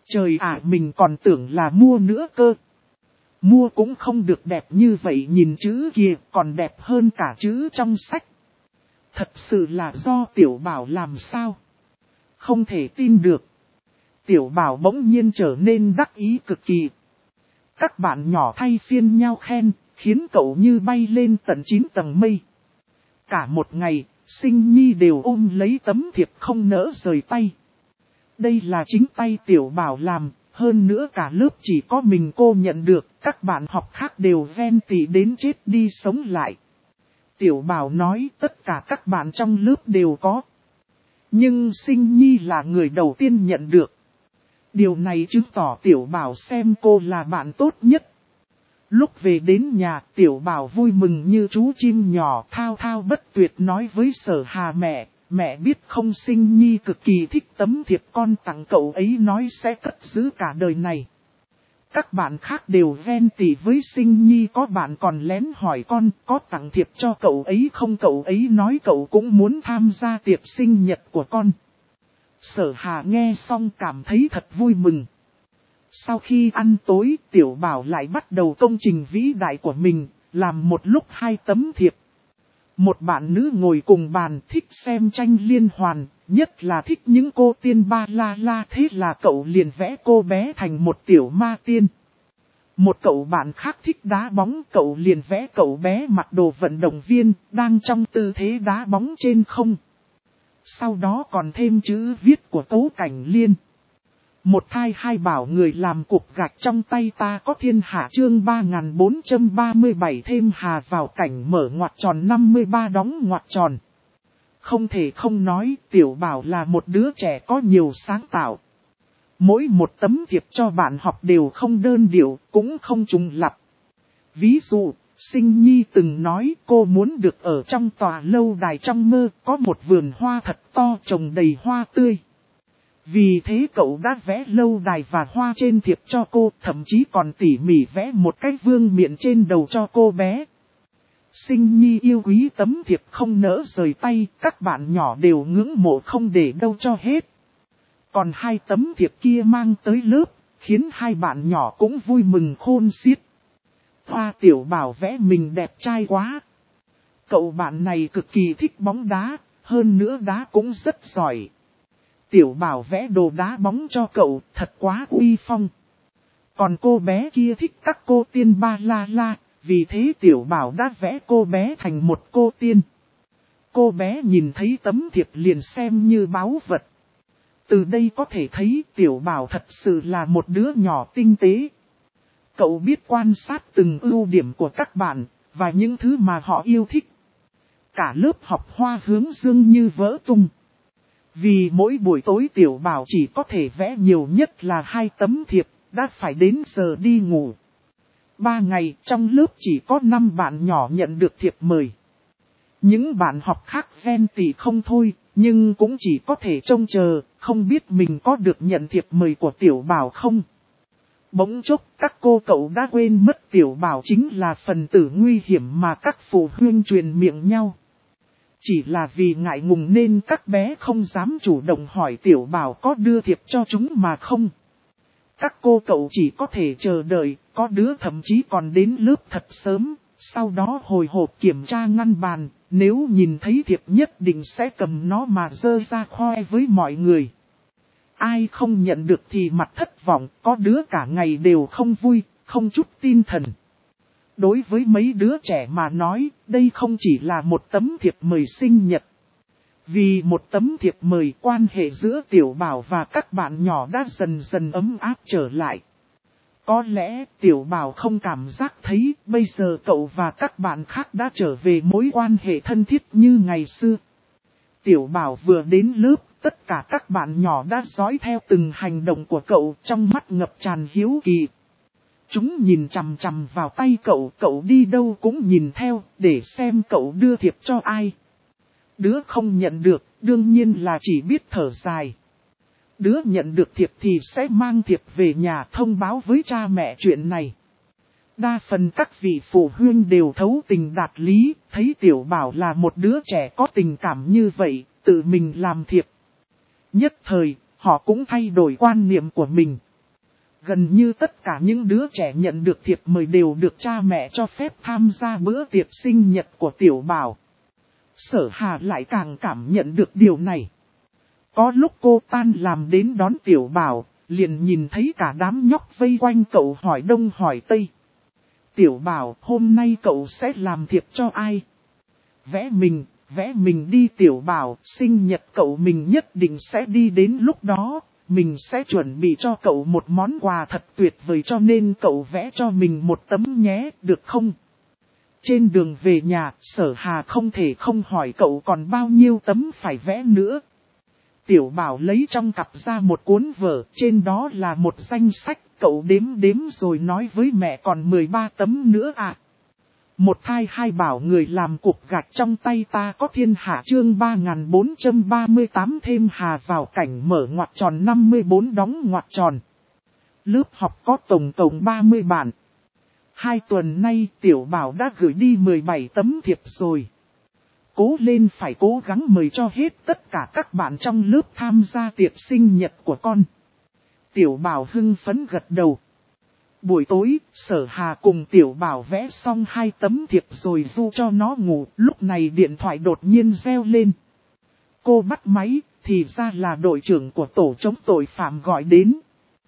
Trời ạ, mình còn tưởng là mua nữa cơ. Mua cũng không được đẹp như vậy, nhìn chữ kia còn đẹp hơn cả chữ trong sách. Thật sự là do Tiểu Bảo làm sao? Không thể tin được. Tiểu Bảo bỗng nhiên trở nên đắc ý cực kỳ. Các bạn nhỏ thay phiên nhau khen, khiến cậu như bay lên tận 9 tầng mây. Cả một ngày, Sinh Nhi đều ôm lấy tấm thiệp không nỡ rời tay. Đây là chính tay Tiểu Bảo làm, hơn nữa cả lớp chỉ có mình cô nhận được, các bạn học khác đều ghen tị đến chết đi sống lại. Tiểu Bảo nói tất cả các bạn trong lớp đều có. Nhưng Sinh Nhi là người đầu tiên nhận được. Điều này chứng tỏ Tiểu Bảo xem cô là bạn tốt nhất. Lúc về đến nhà, Tiểu Bảo vui mừng như chú chim nhỏ, thao thao bất tuyệt nói với Sở Hà mẹ. Mẹ biết không, Sinh Nhi cực kỳ thích tấm thiệp con tặng cậu ấy, nói sẽ cất giữ cả đời này. Các bạn khác đều ghen tị với Sinh Nhi, có bạn còn lén hỏi con có tặng thiệp cho cậu ấy không, cậu ấy nói cậu cũng muốn tham gia tiệc sinh nhật của con. Sở Hà nghe xong cảm thấy thật vui mừng. Sau khi ăn tối, Tiểu Bảo lại bắt đầu công trình vĩ đại của mình, làm một lúc 2 tấm thiệp. Một bạn nữ ngồi cùng bàn thích xem tranh liên hoàn, nhất là thích những cô tiên ba la la, thế là cậu liền vẽ cô bé thành một tiểu ma tiên. Một cậu bạn khác thích đá bóng, cậu liền vẽ cậu bé mặc đồ vận động viên, đang trong tư thế đá bóng trên không. Sau đó còn thêm chữ viết của Tố Cảnh Liên. Một thai hai bảo người làm cục gạch trong tay ta có thiên hạ, chương 3437 thêm hà vào cảnh mở ngoặc tròn 53 đóng ngoặc tròn. Không thể không nói, Tiểu Bảo là một đứa trẻ có nhiều sáng tạo. Mỗi một tấm thiệp cho bạn học đều không đơn điệu, cũng không trùng lặp. Ví dụ, Sinh Nhi từng nói cô muốn được ở trong tòa lâu đài trong mơ, có một vườn hoa thật to trồng đầy hoa tươi. Vì thế cậu đã vẽ lâu đài và hoa trên thiệp cho cô, thậm chí còn tỉ mỉ vẽ một cái vương miện trên đầu cho cô bé. Sinh Nhi yêu quý tấm thiệp không nỡ rời tay, các bạn nhỏ đều ngưỡng mộ không để đâu cho hết. Còn 2 tấm thiệp kia mang tới lớp, khiến 2 bạn nhỏ cũng vui mừng khôn xiết. Hoa Tiểu Bảo vẽ mình đẹp trai quá. Cậu bạn này cực kỳ thích bóng đá, hơn nữa đá cũng rất giỏi. Tiểu Bảo vẽ đồ đá bóng cho cậu, thật quá uy phong. Còn cô bé kia thích các cô tiên ba la la, vì thế Tiểu Bảo đã vẽ cô bé thành một cô tiên. Cô bé nhìn thấy tấm thiệp liền xem như báu vật. Từ đây có thể thấy Tiểu Bảo thật sự là một đứa nhỏ tinh tế. Cậu biết quan sát từng ưu điểm của các bạn, và những thứ mà họ yêu thích. Cả lớp học hoa hướng dương như vỡ tung. Vì mỗi buổi tối Tiểu Bảo chỉ có thể vẽ nhiều nhất là 2 tấm thiệp, đã phải đến giờ đi ngủ. 3 ngày trong lớp chỉ có 5 bạn nhỏ nhận được thiệp mời. Những bạn học khác ghen tị không thôi, nhưng cũng chỉ có thể trông chờ, không biết mình có được nhận thiệp mời của Tiểu Bảo không. Bỗng chốc các cô cậu đã quên mất Tiểu Bảo chính là phần tử nguy hiểm mà các phụ huynh truyền miệng nhau. Chỉ là vì ngại ngùng nên các bé không dám chủ động hỏi Tiểu Bảo có đưa thiệp cho chúng mà không. Các cô cậu chỉ có thể chờ đợi, có đứa thậm chí còn đến lớp thật sớm, sau đó hồi hộp kiểm tra ngăn bàn, nếu nhìn thấy thiệp nhất định sẽ cầm nó mà dơ ra khoe với mọi người. Ai không nhận được thì mặt thất vọng, có đứa cả ngày đều không vui, không chút tinh thần. Đối với mấy đứa trẻ mà nói, đây không chỉ là một tấm thiệp mời sinh nhật. Vì một tấm thiệp mời, quan hệ giữa Tiểu Bảo và các bạn nhỏ đã dần dần ấm áp trở lại. Có lẽ Tiểu Bảo không cảm giác thấy bây giờ cậu và các bạn khác đã trở về mối quan hệ thân thiết như ngày xưa. Tiểu Bảo vừa đến lớp, tất cả các bạn nhỏ đã dõi theo từng hành động của cậu, trong mắt ngập tràn hiếu kỳ. Chúng nhìn chằm chằm vào tay cậu, cậu đi đâu cũng nhìn theo, để xem cậu đưa thiệp cho ai. Đứa không nhận được, đương nhiên là chỉ biết thở dài. Đứa nhận được thiệp thì sẽ mang thiệp về nhà thông báo với cha mẹ chuyện này. Đa phần các vị phụ huynh đều thấu tình đạt lý, thấy Tiểu Bảo là một đứa trẻ có tình cảm như vậy, tự mình làm thiệp. Nhất thời, họ cũng thay đổi quan niệm của mình. Gần như tất cả những đứa trẻ nhận được thiệp mời đều được cha mẹ cho phép tham gia bữa tiệc sinh nhật của Tiểu Bảo. Sở Hà lại càng cảm nhận được điều này. Có lúc cô tan làm đến đón Tiểu Bảo, liền nhìn thấy cả đám nhóc vây quanh cậu hỏi đông hỏi tây. Tiểu Bảo, hôm nay cậu sẽ làm thiệp cho ai? Vẽ mình đi. Tiểu Bảo, sinh nhật cậu mình nhất định sẽ đi đến lúc đó. Mình sẽ chuẩn bị cho cậu một món quà thật tuyệt vời cho nên cậu vẽ cho mình một tấm nhé, được không? Trên đường về nhà, Sở Hà không thể không hỏi cậu còn bao nhiêu tấm phải vẽ nữa. Tiểu Bảo lấy trong cặp ra một cuốn vở, trên đó là một danh sách, cậu đếm rồi nói với mẹ còn 13 tấm nữa à. Một thai hai bảo người làm cục gạch trong tay ta có thiên hạ chương 3438 thêm hà vào cảnh mở ngoặc tròn 54 đóng ngoặc tròn. Lớp học có tổng cộng 30 bản. 2 tuần nay Tiểu Bảo đã gửi đi 17 tấm thiệp rồi. Cố lên, phải cố gắng mời cho hết tất cả các bạn trong lớp tham gia tiệc sinh nhật của con. Tiểu Bảo hưng phấn gật đầu. Buổi tối, Sở Hà cùng Tiểu Bảo vẽ xong 2 tấm thiệp rồi du cho nó ngủ, lúc này điện thoại đột nhiên reo lên. Cô bắt máy, thì ra là đội trưởng của tổ chống tội phạm gọi đến.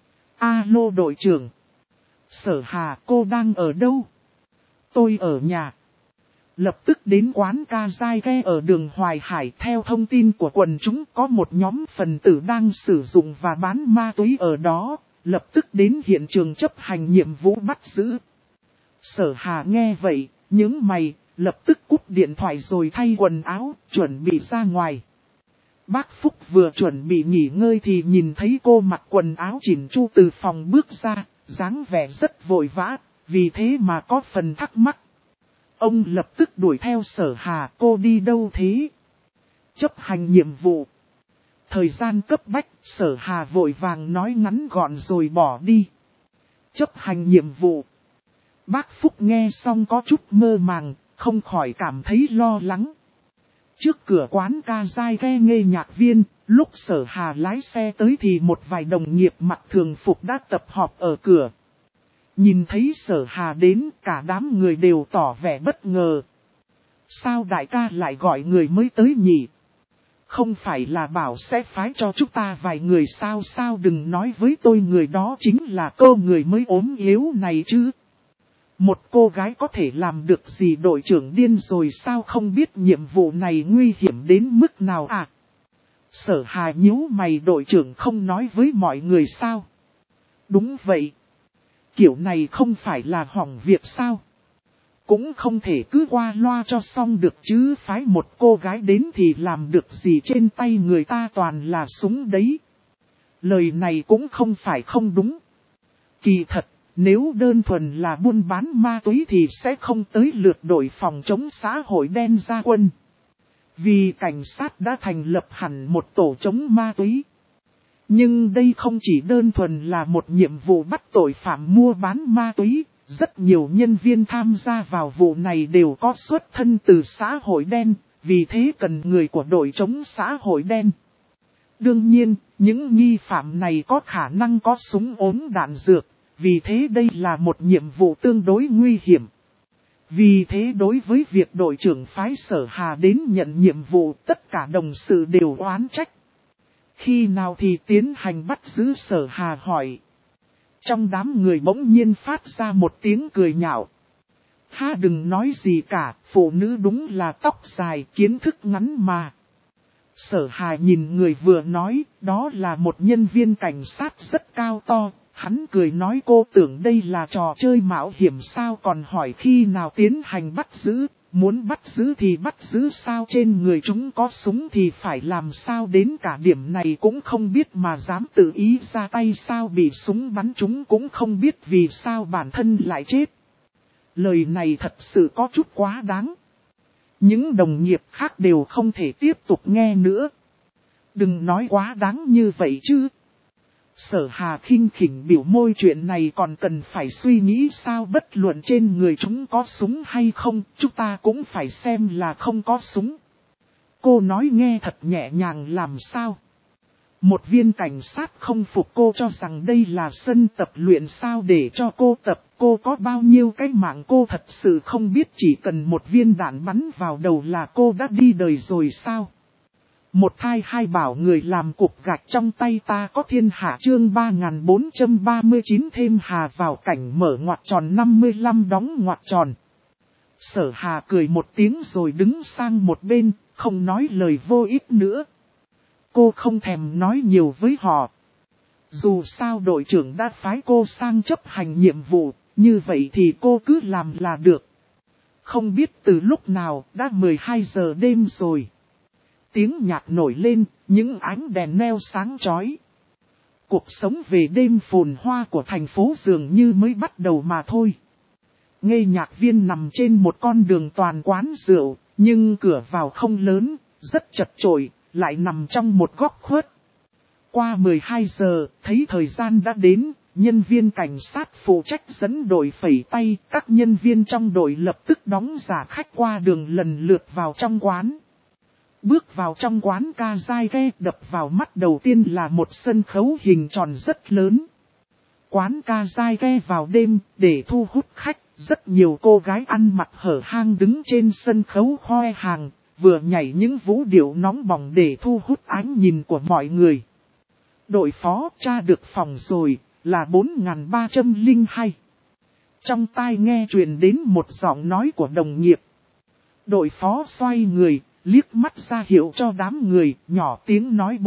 Alo đội trưởng. Sở Hà, cô đang ở đâu? Tôi ở nhà. Lập tức đến quán ca dai ghe ở đường Hoài Hải. Theo thông tin của quần chúng có một nhóm phần tử đang sử dụng và bán ma túy ở đó. Lập tức đến hiện trường chấp hành nhiệm vụ bắt giữ. Sở Hà nghe vậy, những mày, lập tức cúp điện thoại rồi thay quần áo, chuẩn bị ra ngoài. Bác Phúc vừa chuẩn bị nghỉ ngơi thì nhìn thấy cô mặc quần áo chỉn chu từ phòng bước ra, dáng vẻ rất vội vã, vì thế mà có phần thắc mắc. Ông lập tức đuổi theo Sở Hà, cô đi đâu thế? Chấp hành nhiệm vụ. Thời gian cấp bách, Sở Hà vội vàng nói ngắn gọn rồi bỏ đi. Chấp hành nhiệm vụ. Bác Phúc nghe xong có chút mơ màng, không khỏi cảm thấy lo lắng. Trước cửa quán ca dai ghe nghe nhạc viên, lúc Sở Hà lái xe tới thì một vài đồng nghiệp mặc thường phục đã tập họp ở cửa. Nhìn thấy Sở Hà đến, cả đám người đều tỏ vẻ bất ngờ. Sao đại ca lại gọi người mới tới nhỉ? Không phải là bảo sẽ phái cho chúng ta vài người sao đừng nói với tôi người đó chính là cô người mới ốm yếu này chứ. Một cô gái có thể làm được gì, đội trưởng điên rồi sao, không biết nhiệm vụ này nguy hiểm đến mức nào à? Sở Hà nhíu mày, đội trưởng không nói với mọi người sao? Đúng vậy. Kiểu này không phải là hỏng việc sao? Cũng không thể cứ qua loa cho xong được chứ, phái một cô gái đến thì làm được gì, trên tay người ta toàn là súng đấy. Lời này cũng không phải không đúng. Kỳ thật, nếu đơn thuần là buôn bán ma túy thì sẽ không tới lượt đội phòng chống xã hội đen ra quân. Vì cảnh sát đã thành lập hẳn một tổ chống ma túy. Nhưng đây không chỉ đơn thuần là một nhiệm vụ bắt tội phạm mua bán ma túy. Rất nhiều nhân viên tham gia vào vụ này đều có xuất thân từ xã hội đen, vì thế cần người của đội chống xã hội đen. Đương nhiên, những nghi phạm này có khả năng có súng ốm đạn dược, vì thế đây là một nhiệm vụ tương đối nguy hiểm. Vì thế đối với việc đội trưởng phái Sở Hà đến nhận nhiệm vụ, tất cả đồng sự đều oán trách. Khi nào thì tiến hành bắt giữ, Sở Hà hỏi. Trong đám người bỗng nhiên phát ra một tiếng cười nhạo. Ha, đừng nói gì cả, phụ nữ đúng là tóc dài, kiến thức ngắn mà. Sở Hà nhìn người vừa nói, đó là một nhân viên cảnh sát rất cao to. Hắn cười nói, cô tưởng đây là trò chơi mạo hiểm sao, còn hỏi khi nào tiến hành bắt giữ. Muốn bắt giữ thì bắt giữ sao, trên người chúng có súng thì phải làm sao, đến cả điểm này cũng không biết mà dám tự ý ra tay sao, bị súng bắn chúng cũng không biết vì sao bản thân lại chết. Lời này thật sự có chút quá đáng. Những đồng nghiệp khác đều không thể tiếp tục nghe nữa. Đừng nói quá đáng như vậy chứ. Sở Hà khinh khỉnh biểu môi, chuyện này còn cần phải suy nghĩ sao, bất luận trên người chúng có súng hay không, chúng ta cũng phải xem là không có súng. Cô nói nghe thật nhẹ nhàng làm sao. Một viên cảnh sát không phục cô cho rằng đây là sân tập luyện sao để cho cô tập. Cô có bao nhiêu cái mạng cô thật sự không biết, chỉ cần một viên đạn bắn vào đầu là cô đã đi đời rồi sao. Một thai hai bảo người làm cục gạch trong tay ta có thiên hạ chương 3439 thêm Hà vào cảnh mở ngoặc tròn 55 đóng ngoặc tròn. Sở Hà cười một tiếng rồi đứng sang một bên, không nói lời vô ích nữa. Cô không thèm nói nhiều với họ. Dù sao đội trưởng đã phái cô sang chấp hành nhiệm vụ, như vậy thì cô cứ làm là được. Không biết từ lúc nào đã 12 giờ đêm rồi. Tiếng nhạc nổi lên, những ánh đèn neo sáng chói. Cuộc sống về đêm phồn hoa của thành phố dường như mới bắt đầu mà thôi. Nghe nhạc viên nằm trên một con đường toàn quán rượu, nhưng cửa vào không lớn, rất chật chội, lại nằm trong một góc khuất. Qua 12 giờ, thấy thời gian đã đến, nhân viên cảnh sát phụ trách dẫn đội phẩy tay, các nhân viên trong đội lập tức đóng giả khách qua đường lần lượt vào trong quán. Bước vào trong quán karaoke, đập vào mắt đầu tiên là một sân khấu hình tròn rất lớn. Quán karaoke vào đêm, để thu hút khách, rất nhiều cô gái ăn mặc hở hang đứng trên sân khấu khoe hàng, vừa nhảy những vũ điệu nóng bỏng để thu hút ánh nhìn của mọi người. Đội phó tra được phòng rồi, là 4302. Trong tai nghe truyền đến một giọng nói của đồng nghiệp. Đội phó xoay người, liếc mắt ra hiệu cho đám người, nhỏ tiếng nói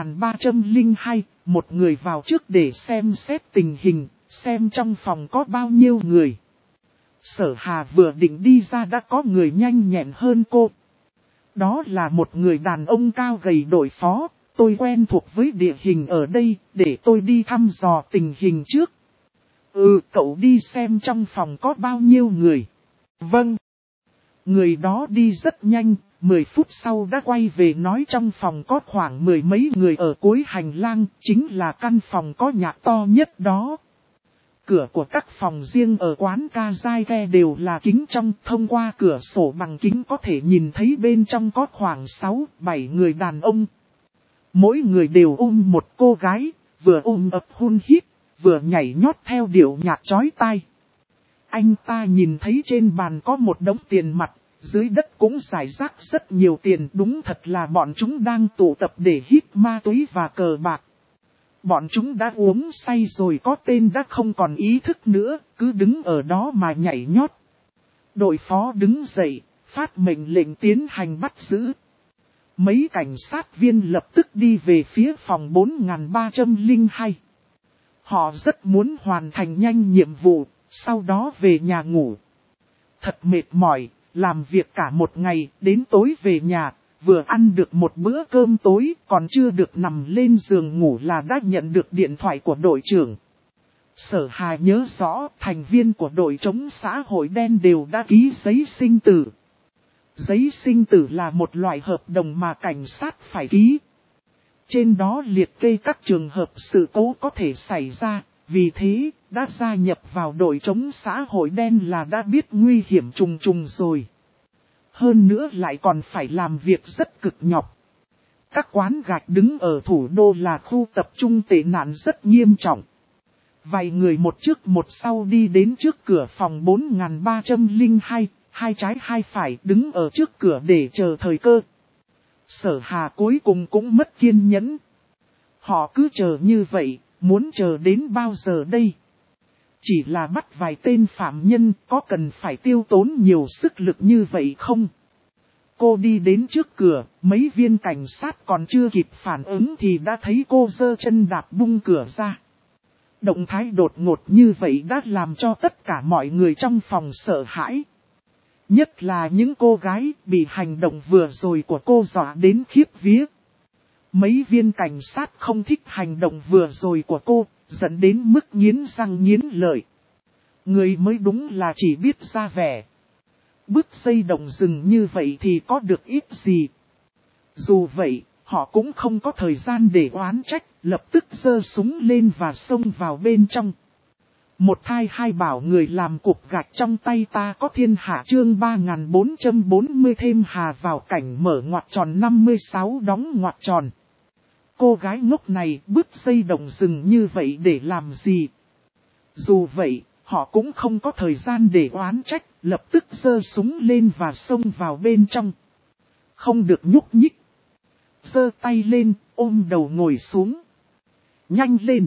4302, một người vào trước để xem xét tình hình, xem trong phòng có bao nhiêu người. Sở Hà vừa định đi ra đã có người nhanh nhẹn hơn cô. Đó là một người đàn ông cao gầy. Đội phó, tôi quen thuộc với địa hình ở đây, để tôi đi thăm dò tình hình trước. Cậu đi xem trong phòng có bao nhiêu người. Vâng. Người đó đi rất nhanh, 10 phút sau đã quay về nói trong phòng có khoảng 10 mấy người ở cuối hành lang, chính là căn phòng có nhạc to nhất đó. Cửa của các phòng riêng ở quán karaoke đều là kính trong, thông qua cửa sổ bằng kính có thể nhìn thấy bên trong có khoảng 6-7 người đàn ông. Mỗi người đều ôm một cô gái, vừa ôm ấp hôn hít, vừa nhảy nhót theo điệu nhạc chói tai. Anh ta nhìn thấy trên bàn có một đống tiền mặt, dưới đất cũng rải rác rất nhiều tiền, đúng thật là bọn chúng đang tụ tập để hít ma túy và cờ bạc. Bọn chúng đã uống say rồi, có tên đã không còn ý thức nữa, cứ đứng ở đó mà nhảy nhót. Đội phó đứng dậy, phát mệnh lệnh tiến hành bắt giữ. Mấy cảnh sát viên lập tức đi về phía phòng 4302. Họ rất muốn hoàn thành nhanh nhiệm vụ, sau đó về nhà ngủ. Thật mệt mỏi, làm việc cả một ngày, đến tối về nhà, vừa ăn được một bữa cơm tối, còn chưa được nằm lên giường ngủ là đã nhận được điện thoại của đội trưởng. Sở Hà nhớ rõ, thành viên của đội chống xã hội đen đều đã ký giấy sinh tử. Giấy sinh tử là một loại hợp đồng mà cảnh sát phải ký. Trên đó liệt kê các trường hợp sự cố có thể xảy ra, vì thế, đã gia nhập vào đội chống xã hội đen là đã biết nguy hiểm trùng trùng rồi. Hơn nữa lại còn phải làm việc rất cực nhọc. Các quán gạch đứng ở thủ đô là khu tập trung tệ nạn rất nghiêm trọng. Vài người một trước một sau đi đến trước cửa phòng 4302, hai trái hai phải đứng ở trước cửa để chờ thời cơ. Sở Hà cuối cùng cũng mất kiên nhẫn. Họ cứ chờ như vậy, muốn chờ đến bao giờ đây? Chỉ là bắt vài tên phạm nhân, có cần phải tiêu tốn nhiều sức lực như vậy không? Cô đi đến trước cửa, mấy viên cảnh sát còn chưa kịp phản ứng thì đã thấy cô giơ chân đạp bung cửa ra. Động thái đột ngột như vậy đã làm cho tất cả mọi người trong phòng sợ hãi. Nhất là những cô gái bị hành động vừa rồi của cô dọa đến khiếp vía. Mấy viên cảnh sát không thích hành động vừa rồi của cô, dẫn đến mức nghiến răng nghiến lợi. Người mới đúng là chỉ biết ra vẻ. Bước dây động rừng như vậy thì có được ít gì. Dù vậy, họ cũng không có thời gian để oán trách, lập tức giơ súng lên và xông vào bên trong. Một thai hai bảo người làm cục gạch trong tay ta có thiên hạ chương 3440 thêm Hà vào cảnh mở ngoặc tròn 56 đóng ngoặc tròn. Cô gái ngốc này bước dây động rừng như vậy để làm gì? Dù vậy, họ cũng không có thời gian để oán trách, lập tức giơ súng lên và xông vào bên trong. Không được nhúc nhích. Giơ tay lên, ôm đầu ngồi xuống. Nhanh lên!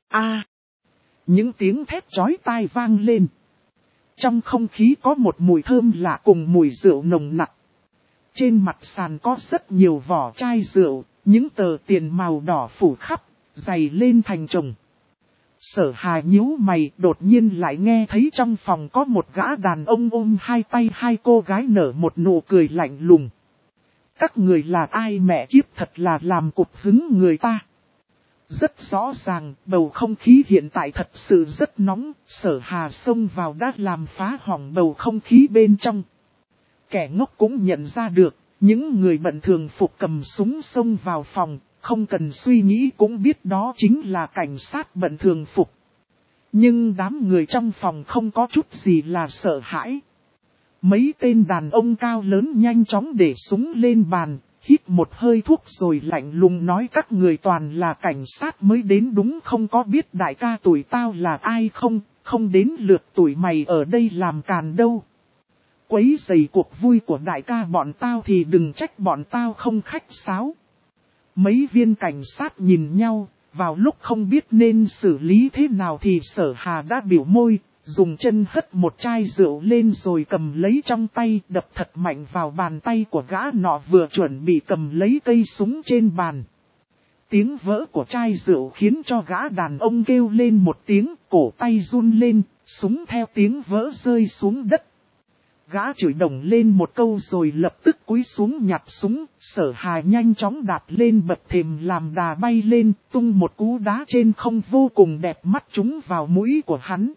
Những tiếng thét chói tai vang lên. Trong không khí có một mùi thơm lạ cùng mùi rượu nồng nặc. Trên mặt sàn có rất nhiều vỏ chai rượu, những tờ tiền màu đỏ phủ khắp, dày lên thành chồng. Sở Hà nhíu mày, đột nhiên lại nghe thấy trong phòng có một gã đàn ông ôm hai tay hai cô gái nở một nụ cười lạnh lùng. Các người là ai mẹ kiếp, thật là làm cục hứng người ta. Rất rõ ràng, bầu không khí hiện tại thật sự rất nóng, Sở Hà xông vào đã làm phá hỏng bầu không khí bên trong. Kẻ ngốc cũng nhận ra được, những người bận thường phục cầm súng xông vào phòng, không cần suy nghĩ cũng biết đó chính là cảnh sát bận thường phục. Nhưng đám người trong phòng không có chút gì là sợ hãi. Mấy tên đàn ông cao lớn nhanh chóng để súng lên bàn, hít một hơi thuốc rồi lạnh lùng nói các người toàn là cảnh sát mới đến đúng không, có biết đại ca tuổi tao là ai không, không đến lượt tuổi mày ở đây làm càn đâu. Quấy rầy cuộc vui của đại ca bọn tao thì đừng trách bọn tao không khách sáo. Mấy viên cảnh sát nhìn nhau, vào lúc không biết nên xử lý thế nào thì Sở Hà đã biểu môi, dùng chân hất một chai rượu lên rồi cầm lấy trong tay, đập thật mạnh vào bàn tay của gã nọ vừa chuẩn bị cầm lấy cây súng trên bàn. Tiếng vỡ của chai rượu khiến cho gã đàn ông kêu lên một tiếng, cổ tay run lên, súng theo tiếng vỡ rơi xuống đất. Gã chửi đồng lên một câu rồi lập tức cúi xuống nhặt súng, Sở Hà nhanh chóng đạp lên bậc thềm làm đà bay lên, tung một cú đá trên không vô cùng đẹp mắt trúng vào mũi của hắn.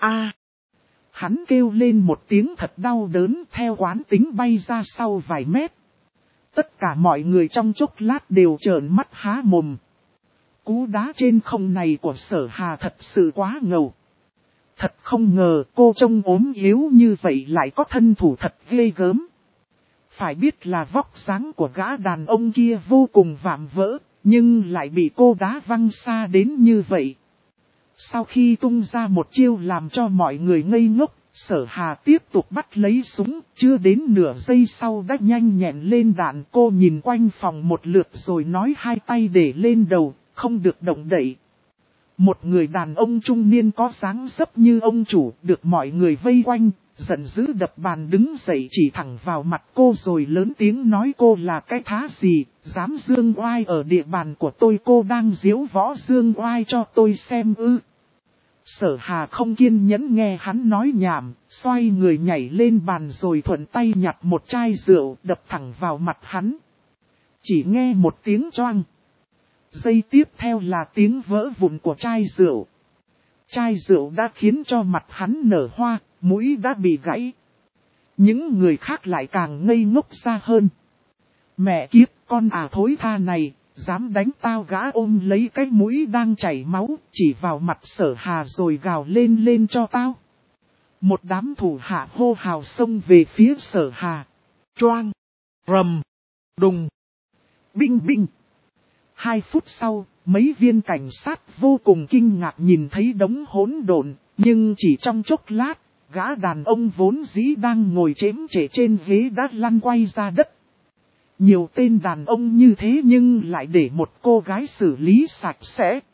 Hắn kêu lên một tiếng thật đau đớn, theo quán tính bay ra sau vài mét. Tất cả mọi người trong chốc lát đều trợn mắt há mồm. Cú đá trên không này của Sở Hà thật sự quá ngầu. Thật không ngờ cô trông ốm yếu như vậy lại có thân thủ thật ghê gớm. Phải biết là vóc dáng của gã đàn ông kia vô cùng vạm vỡ, nhưng lại bị cô đá văng xa đến như vậy. Sau khi tung ra một chiêu làm cho mọi người ngây ngốc, Sở Hà tiếp tục bắt lấy súng, chưa đến nửa giây sau đã nhanh nhẹn lên đạn. Cô nhìn quanh phòng một lượt rồi nói hai tay để lên đầu, không được động đậy. Một người đàn ông trung niên có dáng dấp như ông chủ được mọi người vây quanh, giận dữ đập bàn đứng dậy chỉ thẳng vào mặt cô rồi lớn tiếng nói cô là cái thá gì, dám dương oai ở địa bàn của tôi, cô đang diễu võ dương oai cho tôi xem ư. Sở Hà không kiên nhẫn nghe hắn nói nhảm, xoay người nhảy lên bàn rồi thuận tay nhặt một chai rượu đập thẳng vào mặt hắn. Chỉ nghe một tiếng choang. Giây tiếp theo là tiếng vỡ vụn của chai rượu. Chai rượu đã khiến cho mặt hắn nở hoa, mũi đã bị gãy. Những người khác lại càng ngây ngốc ra hơn. Mẹ kiếp, con thối tha này, dám đánh tao, gã ôm lấy cái mũi đang chảy máu, chỉ vào mặt Sở Hà rồi gào lên cho tao. Một đám thủ hạ hô hào xông về phía Sở Hà. Choang, rầm, đùng, binh binh. 2 phút sau, mấy viên cảnh sát vô cùng kinh ngạc nhìn thấy đống hỗn độn, nhưng chỉ trong chốc lát, gã đàn ông vốn dĩ đang ngồi chễm chệ trên ghế đã lăn quay ra đất. Nhiều tên đàn ông như thế nhưng lại để một cô gái xử lý sạch sẽ.